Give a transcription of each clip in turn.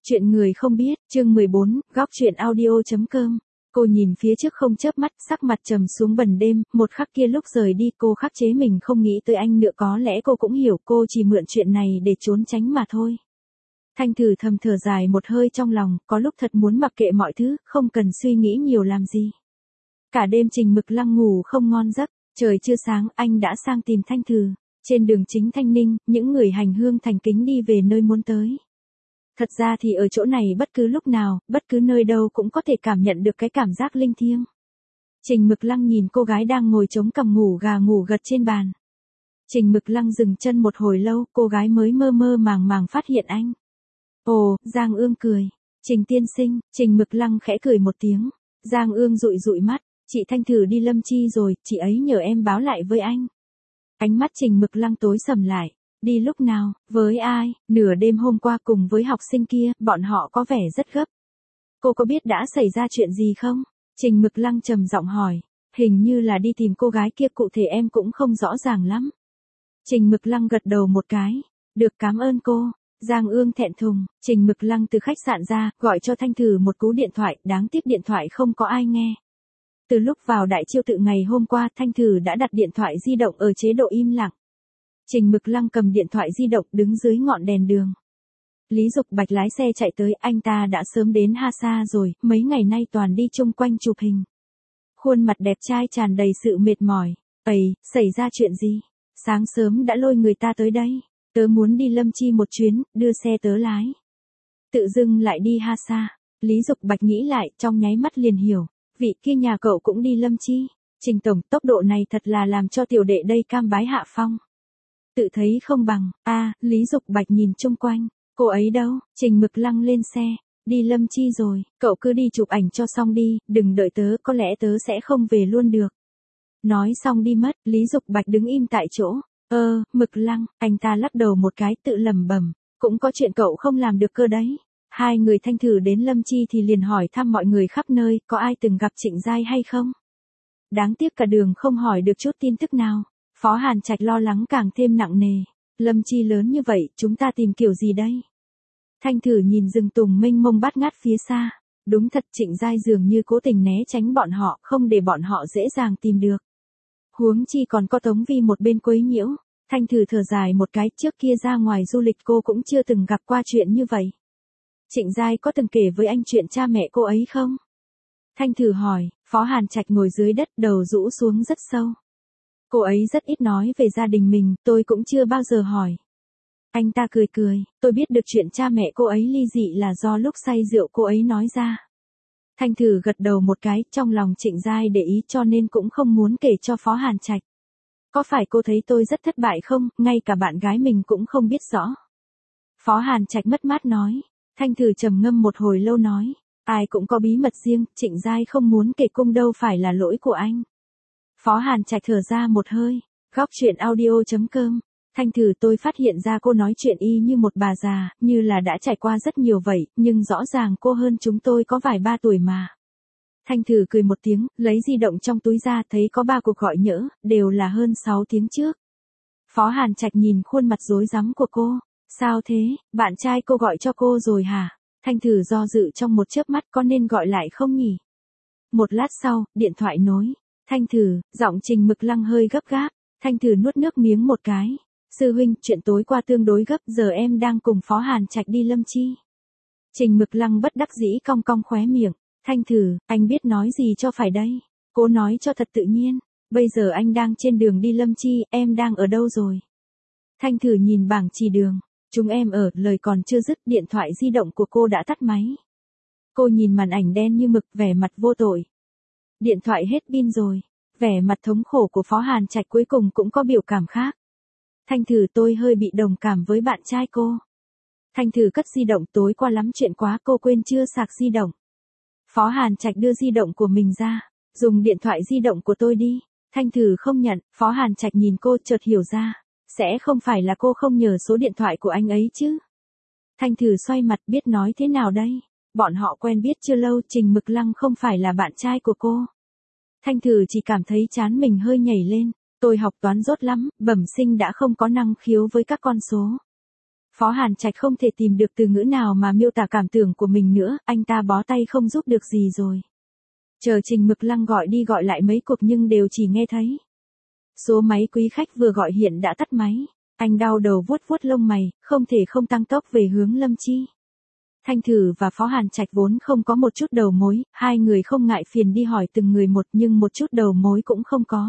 Chuyện người không biết, chương 14, góc chuyện audio.com. Cô nhìn phía trước không chớp mắt, sắc mặt trầm xuống bần đêm, một khắc kia lúc rời đi cô khắc chế mình không nghĩ tới anh nữa, có lẽ cô cũng hiểu cô chỉ mượn chuyện này để trốn tránh mà thôi. Thanh Thử thầm thở dài một hơi trong lòng, có lúc thật muốn mặc kệ mọi thứ, không cần suy nghĩ nhiều làm gì. Cả đêm Trình Mực Lăng ngủ không ngon giấc, trời chưa sáng anh đã sang tìm Thanh Thử. Trên đường chính Thanh Ninh, những người hành hương thành kính đi về nơi muốn tới. Thật ra thì ở chỗ này bất cứ lúc nào, bất cứ nơi đâu cũng có thể cảm nhận được cái cảm giác linh thiêng. Trình Mực Lăng nhìn cô gái đang ngồi chống cằm ngủ gà ngủ gật trên bàn. Trình Mực Lăng dừng chân một hồi lâu, cô gái mới mơ mơ màng màng phát hiện anh. Ồ, Giang Ương cười. Trình tiên sinh, Trình Mực Lăng khẽ cười một tiếng. Giang Ương dụi dụi mắt, chị Thanh Thử đi Lâm Chi rồi, chị ấy nhờ em báo lại với anh. Ánh mắt Trình Mực Lăng tối sầm lại. Đi lúc nào, với ai, nửa đêm hôm qua cùng với học sinh kia, bọn họ có vẻ rất gấp. Cô có biết đã xảy ra chuyện gì không? Trình Mực Lăng trầm giọng hỏi. Hình như là đi tìm cô gái kia, cụ thể em cũng không rõ ràng lắm. Trình Mực Lăng gật đầu một cái. Được, cảm ơn cô. Giang Ương thẹn thùng, Trình Mực Lăng từ khách sạn ra, gọi cho Thanh Thử một cú điện thoại, đáng tiếc điện thoại không có ai nghe. Từ lúc vào Đại Chiêu Tự ngày hôm qua, Thanh Thử đã đặt điện thoại di động ở chế độ im lặng. Trình Mực Lăng cầm điện thoại di động đứng dưới ngọn đèn đường. Lý Dục Bạch lái xe chạy tới, anh ta đã sớm đến Hasa rồi, mấy ngày nay toàn đi chung quanh chụp hình. Khuôn mặt đẹp trai tràn đầy sự mệt mỏi. Ây, xảy ra chuyện gì? Sáng sớm đã lôi người ta tới đây. Tớ muốn đi Lâm Chi một chuyến, đưa xe tớ lái. Tự dưng lại đi Hasa. Lý Dục Bạch nghĩ lại, trong nháy mắt liền hiểu. Vị kia nhà cậu cũng đi Lâm Chi. Trình tổng, tốc độ này thật là làm cho tiểu đệ đây cam bái hạ phong. Tự thấy không bằng, Lý Dục Bạch nhìn chung quanh, cô ấy đâu? Trình Mực Lăng lên xe, đi Lâm Chi rồi, cậu cứ đi chụp ảnh cho xong đi, đừng đợi tớ, có lẽ tớ sẽ không về luôn được. Nói xong đi mất, Lý Dục Bạch đứng im tại chỗ, Mực Lăng, anh ta lắc đầu một cái tự lẩm bẩm, cũng có chuyện cậu không làm được cơ đấy. Hai người Thanh Thử đến Lâm Chi thì liền hỏi thăm mọi người khắp nơi, có ai từng gặp Trịnh Giai hay không? Đáng tiếc cả đường không hỏi được chút tin tức nào. Phó Hàn Trạch lo lắng càng thêm nặng nề. Lâm Chi lớn như vậy, chúng ta tìm kiểu gì đây? Thanh Thử nhìn rừng tùng mênh mông bát ngát phía xa. Đúng thật, Trịnh Giai dường như cố tình né tránh bọn họ, không để bọn họ dễ dàng tìm được. Huống chi còn có Tống Vi một bên quấy nhiễu. Thanh Thử thở dài một cái, trước kia ra ngoài du lịch cô cũng chưa từng gặp qua chuyện như vậy. Trịnh Giai có từng kể với anh chuyện cha mẹ cô ấy không? Thanh Thử hỏi. Phó Hàn Trạch ngồi dưới đất, đầu rũ xuống rất sâu. Cô ấy rất ít nói về gia đình mình, tôi cũng chưa bao giờ hỏi. Anh ta cười cười, tôi biết được chuyện cha mẹ cô ấy ly dị là do lúc say rượu cô ấy nói ra. Thanh Thử gật đầu một cái, trong lòng Trịnh Giai để ý cho nên cũng không muốn kể cho Phó Hàn Trạch. Có phải cô thấy tôi rất thất bại không, ngay cả bạn gái mình cũng không biết rõ. Phó Hàn Trạch mất mát nói. Thanh Thử trầm ngâm một hồi lâu nói. Ai cũng có bí mật riêng, Trịnh Giai không muốn kể cung đâu phải là lỗi của anh. Phó Hàn Trạch thở ra một hơi. Góc chuyện audio.com. Thanh Thử, tôi phát hiện ra cô nói chuyện y như một bà già, như là đã trải qua rất nhiều vậy, nhưng rõ ràng cô hơn chúng tôi có vài ba tuổi mà. Thanh Thử cười một tiếng, lấy di động trong túi ra, thấy có 3 cuộc gọi nhỡ, đều là hơn 6 tiếng trước. Phó Hàn Trạch nhìn khuôn mặt rối rắm của cô. Sao thế, bạn trai cô gọi cho cô rồi hả? Thanh Thử do dự trong một chớp mắt, có nên gọi lại không nhỉ? Một lát sau, điện thoại nối. Thanh Thử, giọng Trình Mực Lăng hơi gấp gáp. Thanh Thử nuốt nước miếng một cái. Sư huynh, chuyện tối qua tương đối gấp, giờ em đang cùng Phó Hàn Trạch đi Lâm Chi. Trình Mực Lăng bất đắc dĩ cong cong khóe miệng. Thanh Thử, anh biết nói gì cho phải đây? Cô nói cho thật tự nhiên. Bây giờ anh đang trên đường đi Lâm Chi, em đang ở đâu rồi? Thanh Thử nhìn bảng chỉ đường. Chúng em ở, lời còn chưa dứt, điện thoại di động của cô đã tắt máy. Cô nhìn màn ảnh đen như mực, vẻ mặt vô tội. Điện thoại hết pin rồi. Vẻ mặt thống khổ của Phó Hàn Trạch cuối cùng cũng có biểu cảm khác. Thanh Thử, tôi hơi bị đồng cảm với bạn trai cô. Thanh Thử cất di động, tối qua lắm chuyện quá, cô quên chưa sạc di động. Phó Hàn Trạch đưa di động của mình ra. Dùng điện thoại di động của tôi đi. Thanh Thử không nhận, Phó Hàn Trạch nhìn cô chợt hiểu ra. Sẽ không phải là cô không nhờ số điện thoại của anh ấy chứ? Thanh Thử xoay mặt, biết nói thế nào đây? Bọn họ quen biết chưa lâu, Trình Mực Lăng không phải là bạn trai của cô. Thanh Thử chỉ cảm thấy trán mình hơi nhảy lên. Tôi học toán dốt lắm, bẩm sinh đã không có năng khiếu với các con số. Phó Hàn Trạch không thể tìm được từ ngữ nào mà miêu tả cảm tưởng của mình nữa, anh ta bó tay không giúp được gì rồi. Chờ Trình Mực Lăng gọi đi gọi lại mấy cuộc nhưng đều chỉ nghe thấy. Số máy quý khách vừa gọi hiện đã tắt máy. Anh đau đầu vuốt vuốt lông mày, không thể không tăng tốc về hướng Lâm Chi. Thanh Thử và Phó Hàn Trạch vốn không có một chút đầu mối, hai người không ngại phiền đi hỏi từng người một nhưng một chút đầu mối cũng không có.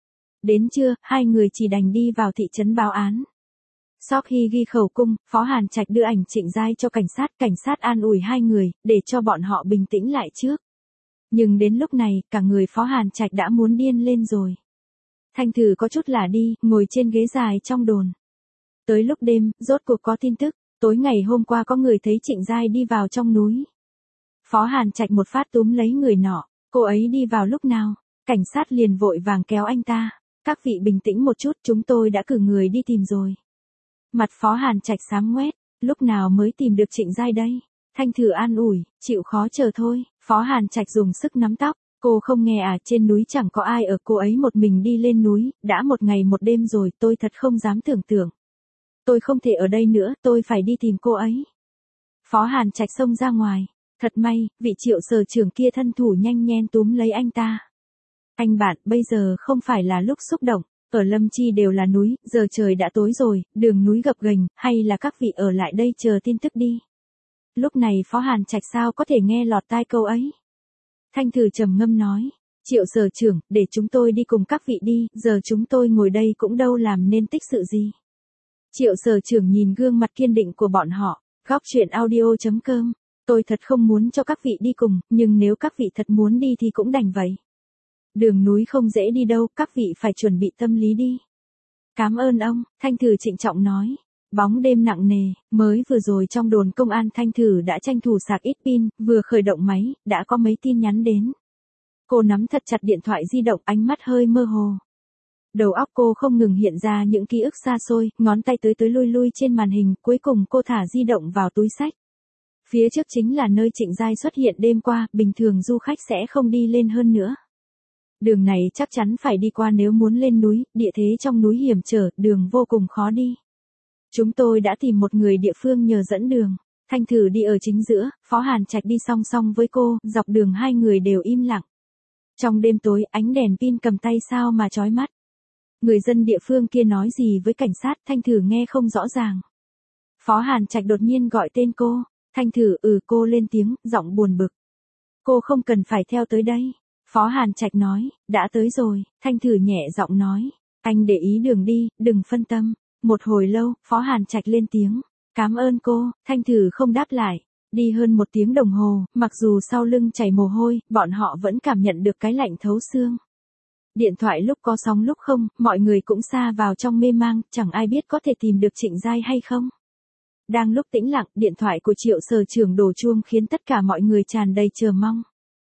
Đến trưa, hai người chỉ đành đi vào thị trấn báo án. Sau khi ghi khẩu cung, Phó Hàn Trạch đưa ảnh Trịnh Giai cho cảnh sát an ủi hai người, để cho bọn họ bình tĩnh lại trước. Nhưng đến lúc này, cả người Phó Hàn Trạch đã muốn điên lên rồi. Thanh Thử có chút lả đi, ngồi trên ghế dài trong đồn. Tới lúc đêm, rốt cuộc có tin tức, tối ngày hôm qua có người thấy Trịnh Giai đi vào trong núi. Phó Hàn Trạch một phát túm lấy người nọ, cô ấy đi vào lúc nào? Cảnh sát liền vội vàng kéo anh ta. Các vị bình tĩnh một chút, chúng tôi đã cử người đi tìm rồi. Mặt Phó Hàn Trạch xám ngoét, lúc nào mới tìm được Trịnh Giai đây? Thanh Thử an ủi, chịu khó chờ thôi. Phó Hàn Trạch dùng sức nắm tóc, cô không nghe à, trên núi chẳng có ai ở, cô ấy một mình đi lên núi, đã một ngày một đêm rồi, tôi thật không dám tưởng tượng. Tôi không thể ở đây nữa, tôi phải đi tìm cô ấy. Phó Hàn Trạch xông ra ngoài, thật may, vị Triệu Sở trưởng kia thân thủ nhanh nhen túm lấy anh ta. Anh bạn, bây giờ không phải là lúc xúc động, ở Lâm Chi đều là núi, giờ trời đã tối rồi, đường núi gập ghềnh, hay là các vị ở lại đây chờ tin tức đi. Lúc này Phó Hàn Trạch sao có thể nghe lọt tai câu ấy. Thanh Thử trầm ngâm nói, Triệu Sở trưởng, để chúng tôi đi cùng các vị đi, giờ chúng tôi ngồi đây cũng đâu làm nên tích sự gì. Triệu Sở trưởng nhìn gương mặt kiên định của bọn họ, góc chuyện audio.com, tôi thật không muốn cho các vị đi cùng, nhưng nếu các vị thật muốn đi thì cũng đành vậy. Đường núi không dễ đi đâu, các vị phải chuẩn bị tâm lý đi. Cảm ơn ông, Thanh Thử trịnh trọng nói. Bóng đêm nặng nề, mới vừa rồi trong đồn công an Thanh Thử đã tranh thủ sạc ít pin, vừa khởi động máy, đã có mấy tin nhắn đến. Cô nắm thật chặt điện thoại di động, ánh mắt hơi mơ hồ. Đầu óc cô không ngừng hiện ra những ký ức xa xôi, ngón tay tới lui lui trên màn hình, cuối cùng cô thả di động vào túi xách. Phía trước chính là nơi Trịnh Giai xuất hiện đêm qua, bình thường du khách sẽ không đi lên hơn nữa. Đường này chắc chắn phải đi qua nếu muốn lên núi, địa thế trong núi hiểm trở, đường vô cùng khó đi. Chúng tôi đã tìm một người địa phương nhờ dẫn đường. Thanh Thử đi ở chính giữa, Phó Hàn Trạch đi song song với cô, dọc đường hai người đều im lặng. Trong đêm tối, ánh đèn pin cầm tay sao mà chói mắt. Người dân địa phương kia nói gì với cảnh sát, Thanh Thử nghe không rõ ràng. Phó Hàn Trạch đột nhiên gọi tên cô. Thanh Thử cô lên tiếng, giọng buồn bực. Cô không cần phải theo tới đây. Phó Hàn Trạch nói, đã tới rồi. Thanh Thử nhẹ giọng nói, anh để ý đường đi, đừng phân tâm. Một hồi lâu, Phó Hàn Trạch lên tiếng, cảm ơn cô. Thanh Thử không đáp lại. Đi hơn 1 tiếng đồng hồ, mặc dù sau lưng chảy mồ hôi, bọn họ vẫn cảm nhận được cái lạnh thấu xương. Điện thoại lúc có sóng lúc không, mọi người cũng sa vào trong mê mang, chẳng ai biết có thể tìm được Trịnh Giai hay không. Đang lúc tĩnh lặng, điện thoại của Triệu Sở trưởng đổ chuông khiến tất cả mọi người tràn đầy chờ mong.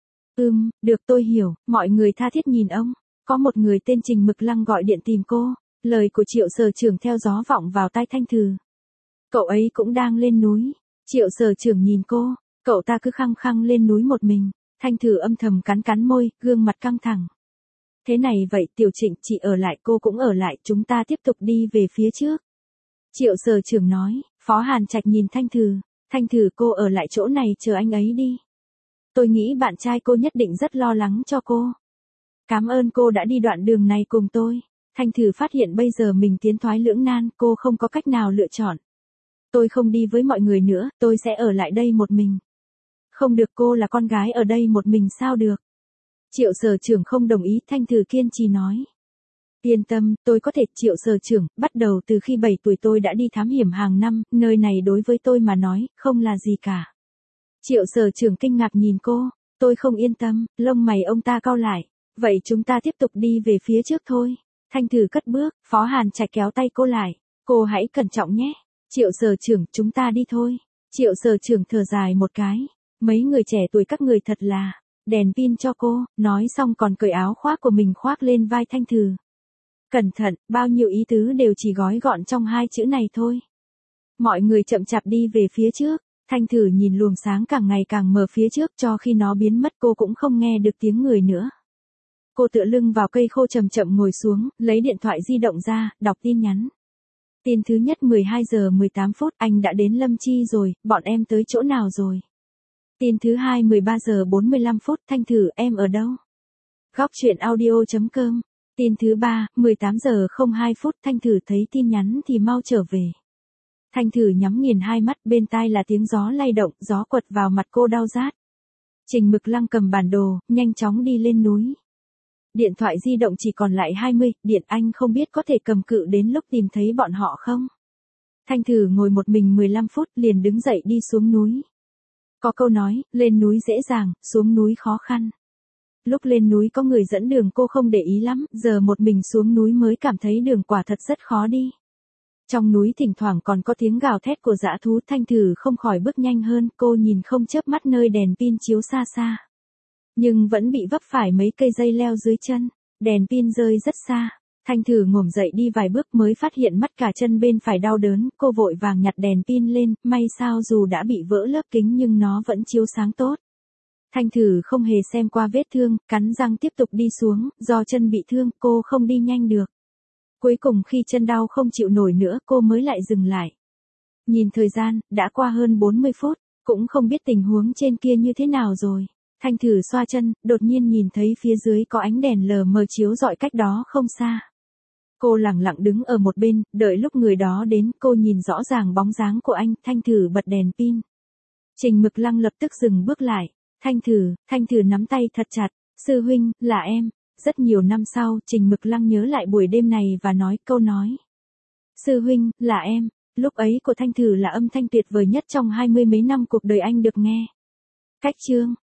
Được, tôi hiểu, mọi người tha thiết nhìn ông. Có một người tên Trình Mực Lăng gọi điện tìm cô. Lời của Triệu Sở trưởng theo gió vọng vào tai Thanh Thử. Cậu ấy cũng đang lên núi. Triệu Sở trưởng nhìn cô, cậu ta cứ khăng khăng lên núi một mình. Thanh Thử âm thầm cắn môi, gương mặt căng thẳng. Thế này vậy, Tiểu Trịnh, chị ở lại, cô cũng ở lại, chúng ta tiếp tục đi về phía trước. Triệu Sở trưởng nói. Phó Hàn Trạch nhìn Thanh Thử. Thanh Thử, cô ở lại chỗ này chờ anh ấy đi. Tôi nghĩ bạn trai cô nhất định rất lo lắng cho cô. Cảm ơn cô đã đi đoạn đường này cùng tôi. Thanh Thử phát hiện bây giờ mình tiến thoái lưỡng nan, cô không có cách nào lựa chọn. Tôi không đi với mọi người nữa, tôi sẽ ở lại đây một mình. Không được, cô là con gái ở đây một mình sao được. Triệu Sở trưởng không đồng ý, Thanh Thử kiên trì nói. Yên tâm, tôi có thể. Triệu Sở trưởng, bắt đầu từ khi 7 tuổi tôi đã đi thám hiểm hàng năm, nơi này đối với tôi mà nói, không là gì cả. Triệu Sở trưởng kinh ngạc nhìn cô, tôi không yên tâm, lông mày ông ta cau lại. Vậy chúng ta tiếp tục đi về phía trước thôi. Thanh Thử cất bước, Phó Hàn Trạch kéo tay cô lại. Cô hãy cẩn trọng nhé. Triệu Sở trưởng, chúng ta đi thôi. Triệu Sở trưởng thở dài một cái. Mấy người trẻ tuổi các người thật là, đèn pin cho cô, nói xong còn cởi áo khoác của mình khoác lên vai Thanh Thử. Cẩn thận, bao nhiêu ý tứ đều chỉ gói gọn trong 2 chữ này thôi. Mọi người chậm chạp đi về phía trước. Thanh Thử nhìn luồng sáng càng ngày càng mờ phía trước, cho khi nó biến mất cô cũng không nghe được tiếng người nữa. Cô tựa lưng vào cây khô chậm chậm ngồi xuống, lấy điện thoại di động ra, đọc tin nhắn. Tin thứ nhất 12 giờ 18 phút, anh đã đến Lâm Chi rồi, bọn em tới chỗ nào rồi? Tin thứ hai 13 giờ 45 phút, Thanh Thử em ở đâu? Góc chuyện audio.com. Tin thứ ba 18 giờ 02 phút, Thanh Thử thấy tin nhắn thì mau trở về. Thanh Thử nhắm nghiền hai mắt, bên tai là tiếng gió lay động, gió quật vào mặt cô đau rát. Trình Mực Lăng cầm bản đồ, nhanh chóng đi lên núi. Điện thoại di động chỉ còn lại 20, điện anh không biết có thể cầm cự đến lúc tìm thấy bọn họ không? Thanh Thử ngồi một mình 15 phút liền đứng dậy đi xuống núi. Có câu nói, lên núi dễ dàng, xuống núi khó khăn. Lúc lên núi có người dẫn đường cô không để ý lắm, giờ một mình xuống núi mới cảm thấy đường quả thật rất khó đi. Trong núi thỉnh thoảng còn có tiếng gào thét của dã thú, Thanh Thử không khỏi bước nhanh hơn, cô nhìn không chớp mắt nơi đèn pin chiếu xa xa. Nhưng vẫn bị vấp phải mấy cây dây leo dưới chân, đèn pin rơi rất xa. Thanh Thử ngổm dậy đi vài bước mới phát hiện mắt cả chân bên phải đau đớn, cô vội vàng nhặt đèn pin lên, may sao dù đã bị vỡ lớp kính nhưng nó vẫn chiếu sáng tốt. Thanh Thử không hề xem qua vết thương, cắn răng tiếp tục đi xuống, do chân bị thương, cô không đi nhanh được. Cuối cùng khi chân đau không chịu nổi nữa, cô mới lại dừng lại. Nhìn thời gian, đã qua hơn 40 phút, cũng không biết tình huống trên kia như thế nào rồi. Thanh Thử xoa chân, đột nhiên nhìn thấy phía dưới có ánh đèn lờ mờ chiếu rọi cách đó không xa. Cô lẳng lặng đứng ở một bên, đợi lúc người đó đến, cô nhìn rõ ràng bóng dáng của anh, Thanh Thử bật đèn pin. Trình Mực Lăng lập tức dừng bước lại. Thanh Thử nắm tay thật chặt, sư huynh, là em. Rất nhiều năm sau, Trình Mực Lăng nhớ lại buổi đêm này và nói câu nói. Sư huynh, là em. Lúc ấy của Thanh Thử là âm thanh tuyệt vời nhất trong 20 mấy năm cuộc đời anh được nghe. Cách chương.